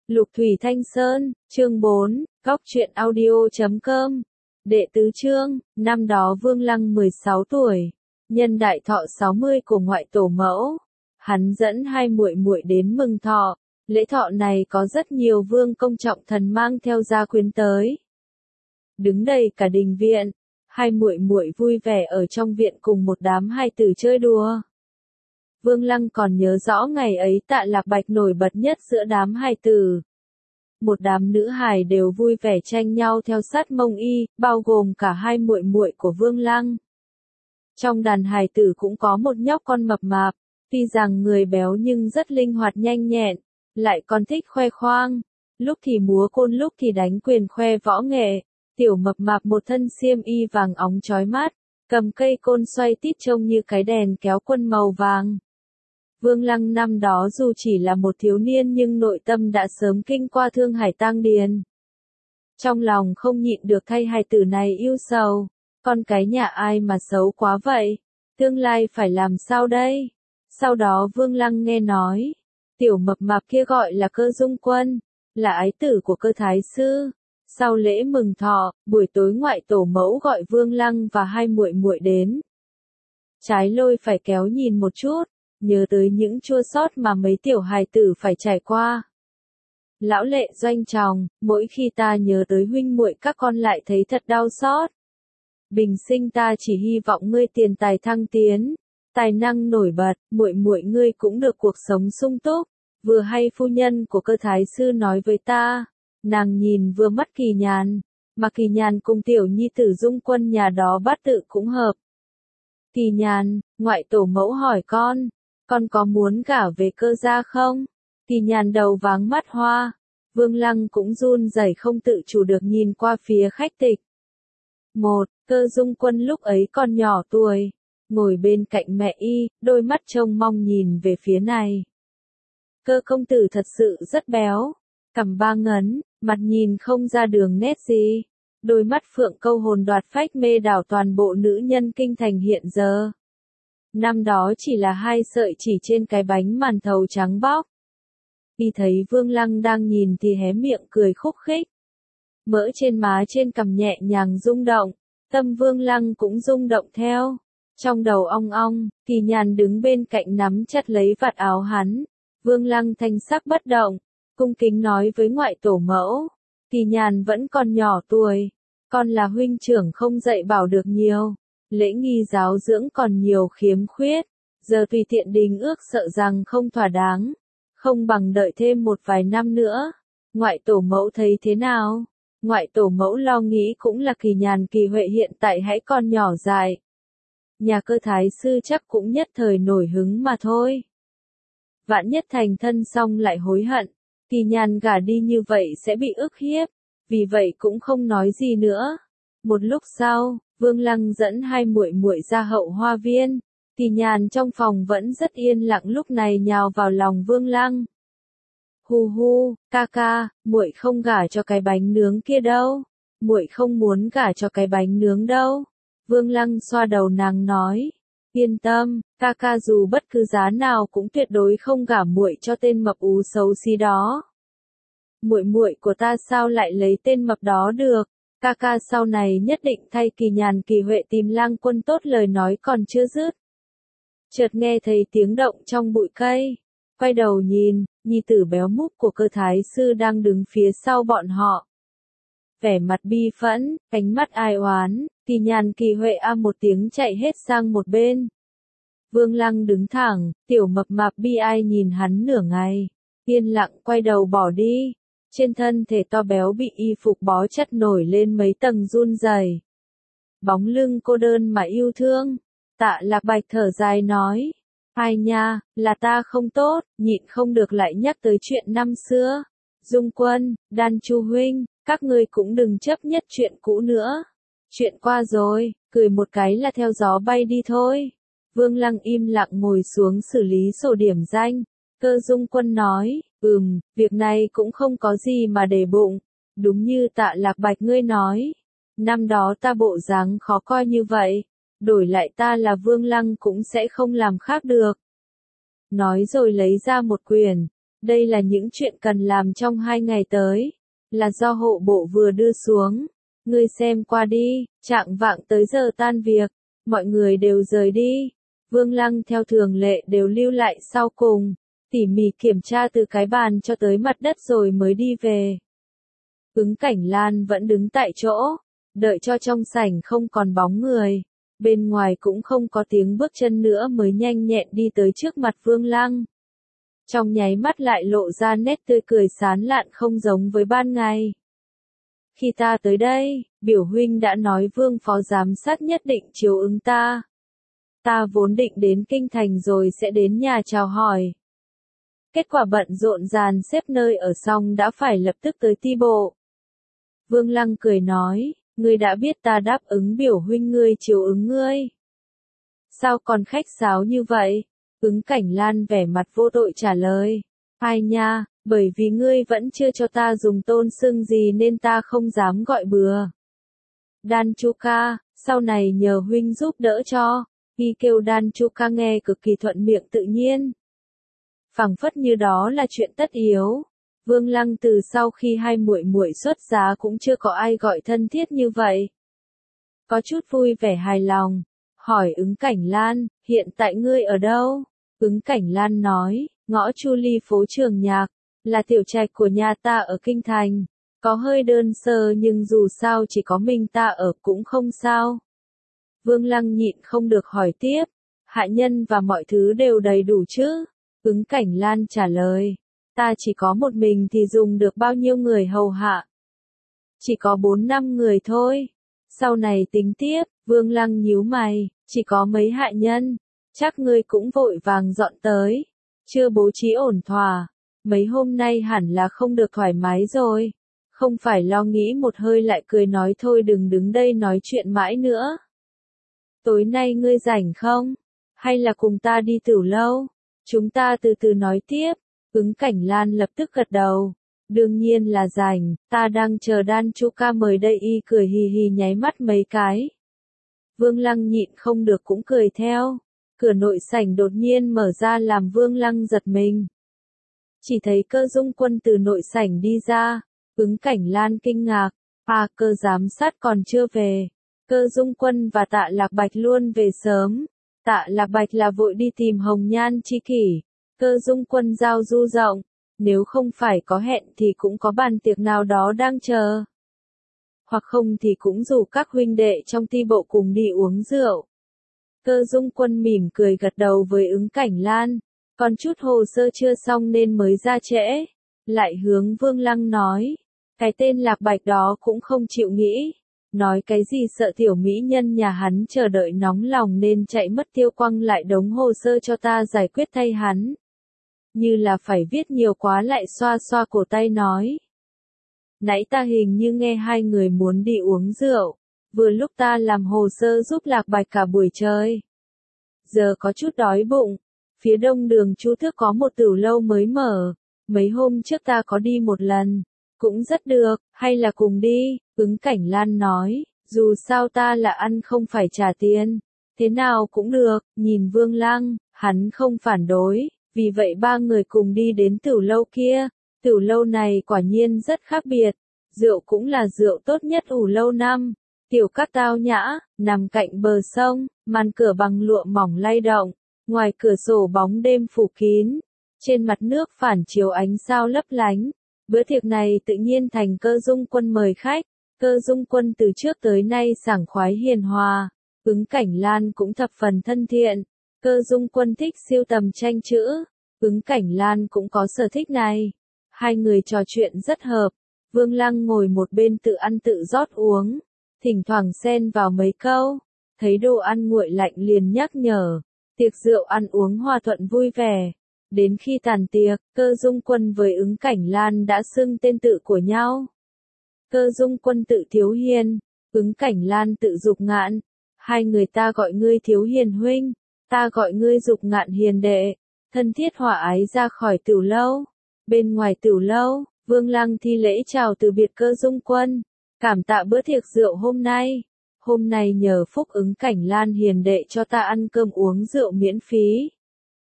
Lục Thủy Thanh Sơn, chương 4, Góc truyện audio.com. Đệ tứ chương, năm đó Vương Lăng 16 tuổi, nhân đại thọ 60 của ngoại tổ mẫu, hắn dẫn hai muội muội đến mừng thọ. Lễ thọ này có rất nhiều vương công trọng thần mang theo gia quyến tới. Đứng đầy cả đình viện, hai muội muội vui vẻ ở trong viện cùng một đám hài tử chơi đùa. Vương Lăng còn nhớ rõ ngày ấy Tạ Lạc Bạch nổi bật nhất giữa đám hài tử. Một đám nữ hài đều vui vẻ tranh nhau theo sát mông y, bao gồm cả hai muội muội của Vương Lăng. Trong đàn hài tử cũng có một nhóc con mập mạp, tuy rằng người béo nhưng rất linh hoạt nhanh nhẹn, lại còn thích khoe khoang, lúc thì múa côn lúc thì đánh quyền khoe võ nghệ. Tiểu mập mạp một thân xiêm y vàng óng chói mắt, cầm cây côn xoay tít trông như cái đèn kéo quân màu vàng. Vương Lăng năm đó dù chỉ là một thiếu niên nhưng nội tâm đã sớm kinh qua Thương Hải Tang Điền. Trong lòng không nhịn được thay hài tử này yêu sầu, con cái nhà ai mà xấu quá vậy, tương lai phải làm sao đây? Sau đó Vương Lăng nghe nói, tiểu mập mạp kia gọi là Cơ Dung Quân, là ái tử của Cơ Thái Sư. Sau lễ mừng thọ, buổi tối ngoại tổ mẫu gọi Vương Lăng và hai muội muội đến. Trái lôi phải kéo nhìn một chút, nhớ tới những chua xót mà mấy tiểu hài tử phải trải qua. Lão lệ doanh tròng, mỗi khi ta nhớ tới huynh muội các con lại thấy thật đau xót. Bình sinh ta chỉ hy vọng ngươi tiền tài thăng tiến, tài năng nổi bật, muội muội ngươi cũng được cuộc sống sung túc. Vừa hay phu nhân của Cơ Thái Sư nói với ta, nàng nhìn vừa mắt Kỳ Nhàn, mà Kỳ Nhàn cùng tiểu nhi tử Dung Quân nhà đó bát tự cũng hợp. Kỳ Nhàn, ngoại tổ mẫu hỏi con có muốn gả về Cơ gia không? Kỳ Nhàn đầu váng mắt hoa, Vương Lăng cũng run rẩy không tự chủ được nhìn qua phía khách tịch. Cơ Dung Quân lúc ấy còn nhỏ tuổi, ngồi bên cạnh mẹ y, đôi mắt trông mong nhìn về phía này. Cơ công tử thật sự rất béo, cằm ba ngấn, mặt nhìn không ra đường nét gì, đôi mắt phượng câu hồn đoạt phách mê đảo toàn bộ nữ nhân kinh thành hiện giờ. Năm đó chỉ là hai sợi chỉ trên cái bánh màn thầu trắng bóc. Khi thấy Vương Lăng đang nhìn thì hé miệng cười khúc khích. Mỡ trên má trên cằm nhẹ nhàng rung động, tâm Vương Lăng cũng rung động theo. Trong đầu ong ong, Kỳ Nhàn đứng bên cạnh nắm chặt lấy vạt áo hắn. Vương Lăng thanh sắc bất động, cung kính nói với ngoại tổ mẫu. Kỳ Nhàn vẫn còn nhỏ tuổi, con là huynh trưởng không dạy bảo được nhiều. Lễ nghi giáo dưỡng còn nhiều khiếm khuyết, giờ tùy tiện đình ước sợ rằng không thỏa đáng, không bằng đợi thêm một vài năm nữa. Ngoại tổ mẫu thấy thế nào? Ngoại tổ mẫu lo nghĩ cũng là Kỳ Nhàn Kỳ Huệ hiện tại hãy còn nhỏ dại. Nhà Cơ Thái Sư chắc cũng nhất thời nổi hứng mà thôi. Vạn nhất thành thân xong lại hối hận, Kỳ Nhàn gả đi như vậy sẽ bị ức hiếp, vì vậy cũng không nói gì nữa. Một lúc sau, Vương Lăng dẫn hai muội muội ra hậu hoa viên, Kỳ Nhàn trong phòng vẫn rất yên lặng lúc này nhào vào lòng Vương Lăng. Hu hu, ca ca, muội không gả cho cái bánh nướng kia đâu, muội không muốn gả cho cái bánh nướng đâu. Vương Lăng xoa đầu nàng nói, yên tâm, ca ca dù bất cứ giá nào cũng tuyệt đối không gả muội cho tên mập ú xấu xí đó. Muội muội của ta sao lại lấy tên mập đó được? Ca ca sau này nhất định thay Kỳ Nhàn Kỳ Huệ tìm lang quân tốt lời nói còn chưa dứt. Chợt nghe thấy tiếng động trong bụi cây, quay đầu nhìn, nhi tử béo múp của Cơ Thái Sư đang đứng phía sau bọn họ. Vẻ mặt bi phẫn, ánh mắt ai oán, Kỳ Nhàn Kỳ Huệ một tiếng chạy hết sang một bên. Vương Lăng đứng thẳng, tiểu mập mạp bi ai nhìn hắn nửa ngày, yên lặng quay đầu bỏ đi. Trên thân thể to béo bị y phục bó chặt nổi lên mấy tầng run rẩy. Bóng lưng cô đơn mà yêu thương. Tạ Lạc Bạch thở dài nói, ai nha, là ta không tốt, nhịn không được lại nhắc tới chuyện năm xưa. Dung Quân, Đan Chu huynh, các ngươi cũng đừng chấp nhất chuyện cũ nữa. Chuyện qua rồi, cười một cái là theo gió bay đi thôi. Vương Lăng im lặng ngồi xuống xử lý sổ điểm danh. Cơ Dung Quân nói, việc này cũng không có gì mà để bụng, đúng như Tạ Lạc Bạch ngươi nói. Năm đó ta bộ dáng khó coi như vậy, đổi lại ta là Vương Lăng cũng sẽ không làm khác được. Nói rồi lấy ra một quyển, Đây là những chuyện cần làm trong 2 ngày tới. Là do hộ bộ vừa đưa xuống. Ngươi xem qua đi, chạng vạng tới giờ tan việc. Mọi người đều rời đi. Vương Lăng theo thường lệ đều lưu lại sau cùng. Tỉ mỉ kiểm tra từ cái bàn cho tới mặt đất rồi mới đi về. Ứng Cảnh Lan vẫn đứng tại chỗ. Đợi cho trong sảnh không còn bóng người. Bên ngoài cũng không có tiếng bước chân nữa mới nhanh nhẹn đi tới trước mặt Vương Lăng. Trong nháy mắt lại lộ ra nét tươi cười sán lạn không giống với ban ngày. Khi ta tới đây, biểu huynh đã nói Vương phó giám sát nhất định chiếu ứng ta. Ta vốn định đến kinh thành rồi sẽ đến nhà chào hỏi. Kết quả bận rộn dàn xếp nơi ở xong đã phải lập tức tới ti bộ. Vương Lăng cười nói, ngươi đã biết ta đáp ứng biểu huynh ngươi chiếu ứng ngươi. Sao còn khách sáo như vậy? Ứng Cảnh Lan vẻ mặt vô tội trả lời. Ai nha, bởi vì ngươi vẫn chưa cho ta dùng tôn xưng gì nên ta không dám gọi bừa. Đan Chu Ca, sau này nhờ huynh giúp đỡ cho. Khi kêu Đan Chu Ca nghe cực kỳ thuận miệng tự nhiên. Phảng phất như đó là chuyện tất yếu. Vương Lăng từ sau khi hai muội muội xuất giá cũng chưa có ai gọi thân thiết như vậy. Có chút vui vẻ hài lòng. Hỏi Ứng Cảnh Lan, hiện tại ngươi ở đâu? Ứng Cảnh Lan nói, ngõ Chu Ly phố Trường Nhạc, là tiểu trạch của nhà ta ở Kinh Thành. Có hơi đơn sơ nhưng dù sao chỉ có mình ta ở cũng không sao. Vương Lăng nhịn không được hỏi tiếp, hạ nhân và mọi thứ đều đầy đủ chứ? Ứng Cảnh Lan trả lời, ta chỉ có một mình thì dùng được bao nhiêu người hầu hạ? Chỉ có 4-5 người thôi. Sau này tính tiếp, Vương Lăng nhíu mày, chỉ có mấy hạ nhân. Chắc ngươi cũng vội vàng dọn tới. Chưa bố trí ổn thỏa. Mấy hôm nay hẳn là không được thoải mái rồi. Không phải lo nghĩ một hơi lại cười nói thôi đừng đứng đây nói chuyện mãi nữa. Tối nay ngươi rảnh không? Hay là cùng ta đi Tửu Lâu? Chúng ta từ từ nói tiếp. Ứng Cảnh Lan lập tức gật đầu. Đương nhiên là rảnh, ta đang chờ Đan Chu Ca mời đây y cười hì hì nháy mắt mấy cái. Vương Lăng nhịn không được cũng cười theo. Cửa nội sảnh đột nhiên mở ra làm Vương Lăng giật mình. Chỉ thấy Cơ Dung Quân từ nội sảnh đi ra. Ứng Cảnh Lan kinh ngạc. Cơ giám sát còn chưa về. Cơ Dung Quân và Tạ Lạc Bạch luôn về sớm. Tạ Lạc Bạch là vội đi tìm Hồng Nhan chi kỷ. Cơ Dung Quân giao du rộng. Nếu không phải có hẹn thì cũng có bàn tiệc nào đó đang chờ. Hoặc không thì cũng rủ các huynh đệ trong ti bộ cùng đi uống rượu. Cơ Dung Quân mỉm cười gật đầu với Ứng Cảnh Lan. Còn chút hồ sơ chưa xong nên mới ra trễ. Lại hướng Vương Lăng nói. Cái tên Lạc Bạch đó cũng không chịu nghĩ. Nói cái gì sợ tiểu mỹ nhân nhà hắn chờ đợi nóng lòng nên chạy mất tiêu quăng lại đống hồ sơ cho ta giải quyết thay hắn. Như là phải viết nhiều quá lại xoa xoa cổ tay nói. Nãy ta hình như nghe hai người muốn đi uống rượu. Vừa lúc ta làm hồ sơ giúp Lạc Bạch cả buổi chơi. Giờ có chút đói bụng. Phía đông đường Chu Thước có một Tửu Lâu mới mở. Mấy hôm trước ta có đi một lần. Cũng rất được, hay là cùng đi, Ứng Cảnh Lan nói. Dù sao ta là ăn không phải trả tiền. Thế nào cũng được, nhìn Vương Lăng, hắn không phản đối. Vì vậy ba người cùng đi đến Tửu Lâu kia. Tửu Lâu này quả nhiên rất khác biệt. Rượu cũng là rượu tốt nhất ủ lâu năm. Tiểu các tao nhã, nằm cạnh bờ sông, màn cửa bằng lụa mỏng lay động. Ngoài cửa sổ bóng đêm phủ kín. Trên mặt nước phản chiếu ánh sao lấp lánh. Bữa tiệc này tự nhiên thành Cơ Dung Quân mời khách. Cơ Dung Quân từ trước tới nay sảng khoái hiền hòa. Ứng Cảnh Lan cũng thập phần thân thiện. Cơ Dung Quân thích sưu tầm tranh chữ. Ứng Cảnh Lan cũng có sở thích này. Hai người trò chuyện rất hợp. Vương Lăng ngồi một bên tự ăn tự rót uống. Thỉnh thoảng xen vào mấy câu. Thấy đồ ăn nguội lạnh liền nhắc nhở. Tiệc rượu ăn uống hòa thuận vui vẻ. Đến khi tàn tiệc, Cơ Dung Quân với Ứng Cảnh Lan đã xưng tên tự của nhau. Cơ Dung Quân tự Thiếu Hiền, Ứng Cảnh Lan tự Dục Ngạn. Hai người ta gọi ngươi Thiếu Hiền huynh, ta gọi ngươi Dục Ngạn hiền đệ. Thân thiết hòa ái ra khỏi Tửu Lâu. Bên ngoài Tửu Lâu, Vương Lăng thi lễ chào từ biệt Cơ Dung Quân. Cảm tạ bữa tiệc rượu hôm nay. Hôm nay nhờ phúc Ứng Cảnh Lan hiền đệ cho ta ăn cơm uống rượu miễn phí.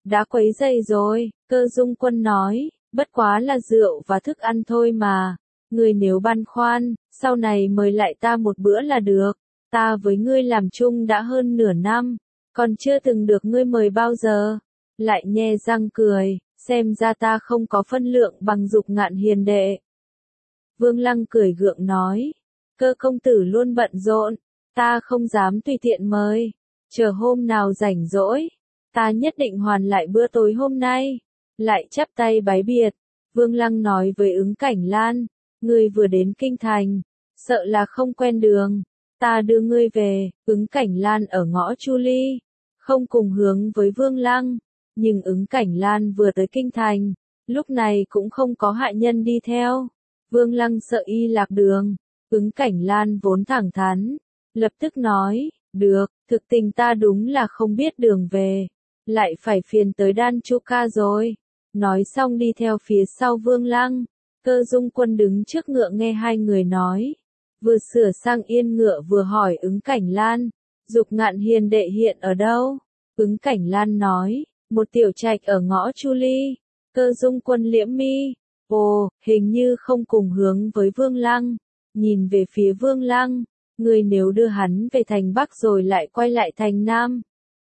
đã quấy rầy rồi, Cơ Dung Quân nói, bất quá là rượu và thức ăn thôi mà. Ngươi nếu băn khoăn, sau này mời lại ta một bữa là được. Ta với ngươi làm chung đã hơn nửa năm, còn chưa từng được ngươi mời bao giờ. Lại nhe răng cười, xem ra ta không có phân lượng bằng Dục Ngạn hiền đệ. Vương Lăng cười gượng nói, Cơ công tử luôn bận rộn, ta không dám tùy tiện mời. Chờ hôm nào rảnh rỗi, ta nhất định hoàn lại bữa tối hôm nay. Lại chắp tay bái biệt, Vương Lăng nói với Ứng Cảnh Lan, ngươi vừa đến kinh thành, sợ là không quen đường, ta đưa ngươi về. Ứng Cảnh Lan ở ngõ Chu Ly, không cùng hướng với Vương Lăng, nhưng Ứng Cảnh Lan vừa tới kinh thành, lúc này cũng không có hạ nhân đi theo. Vương Lăng sợ y lạc đường, Ứng Cảnh Lan vốn thẳng thắn, lập tức nói, được, thực tình ta đúng là không biết đường về, lại phải phiền tới Đan Chu Ca rồi. Nói xong đi theo phía sau Vương Lăng, Cơ Dung Quân đứng trước ngựa nghe hai người nói, vừa sửa sang yên ngựa vừa hỏi Ứng Cảnh Lan, Dục Ngạn hiền đệ hiện ở đâu? Ứng Cảnh Lan nói, một tiểu trạch ở ngõ Chu Ly. Cơ Dung Quân liễm mi, ồ, hình như không cùng hướng với Vương Lăng, nhìn về phía Vương Lăng, người nếu đưa hắn về thành Bắc rồi lại quay lại thành Nam,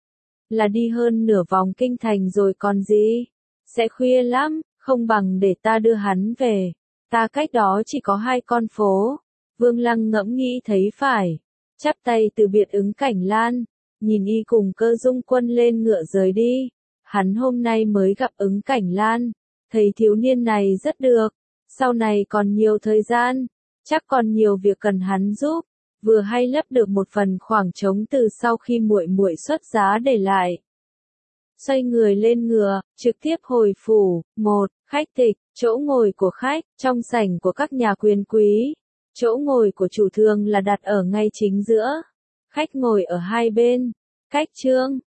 là đi hơn nửa vòng kinh thành rồi còn gì, sẽ khuya lắm, không bằng để ta đưa hắn về, ta cách đó chỉ có 2 con phố. Vương Lăng ngẫm nghĩ thấy phải, chắp tay từ biệt Ứng Cảnh Lan, nhìn y cùng Cơ Dung Quân lên ngựa rời đi. Hắn hôm nay mới gặp Ứng Cảnh Lan, thấy thiếu niên này rất được, sau này còn nhiều thời gian, chắc còn nhiều việc cần hắn giúp, vừa hay lấp được một phần khoảng trống từ sau khi muội muội xuất giá để lại. Xoay người lên ngựa, trực tiếp hồi phủ. 1. Khách tịch, chỗ ngồi của khách, trong sảnh của các nhà quyền quý. Chỗ ngồi của chủ thường là đặt ở ngay chính giữa. Khách ngồi ở hai bên. Cách trương,